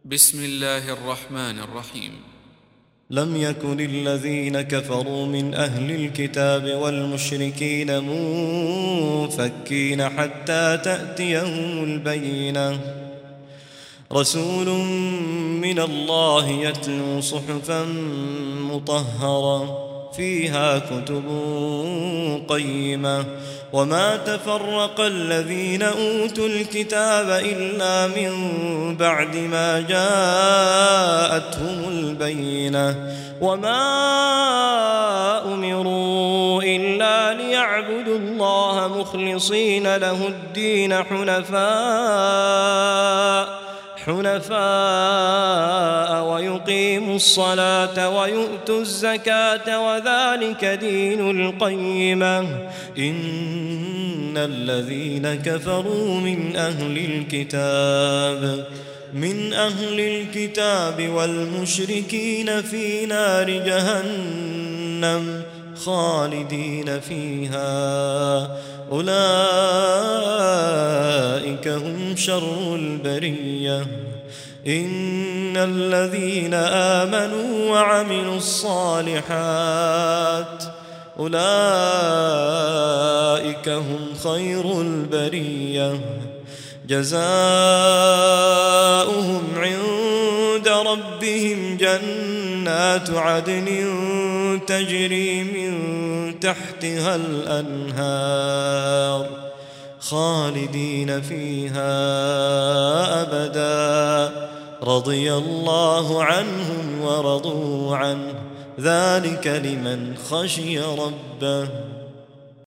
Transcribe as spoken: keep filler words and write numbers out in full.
بسم الله الرحمن الرحيم. لم يكن الذين كفروا من أهل الكتاب والمشركين منفكين حتى تأتيهم البينة، رسول من الله يتلو صحفا مطهرة فيها كتب قيمة، وما تفرق الذين أوتوا الكتاب إلا من بعد ما جاءتهم البينة، وما أمروا إلا ليعبدوا الله مخلصين له الدين حنفاء حنفاء ويقيموا الصلاة ويؤتوا الزكاة وذلك دين القيمة. إن الذين كفروا من أهل الكتاب من أهل الكتاب والمشركين في نار جهنم خالدين فيها، أولئك هم شر البرية. إن الذين آمنوا وعملوا الصالحات أولئك هم خير البرية، جزاؤهم عند ربهم جنات عدن تجري من تحتها الأنهار خالدين فيها أبدا، رضي الله عنهم ورضوا عنه، ذلك لمن خشي ربه.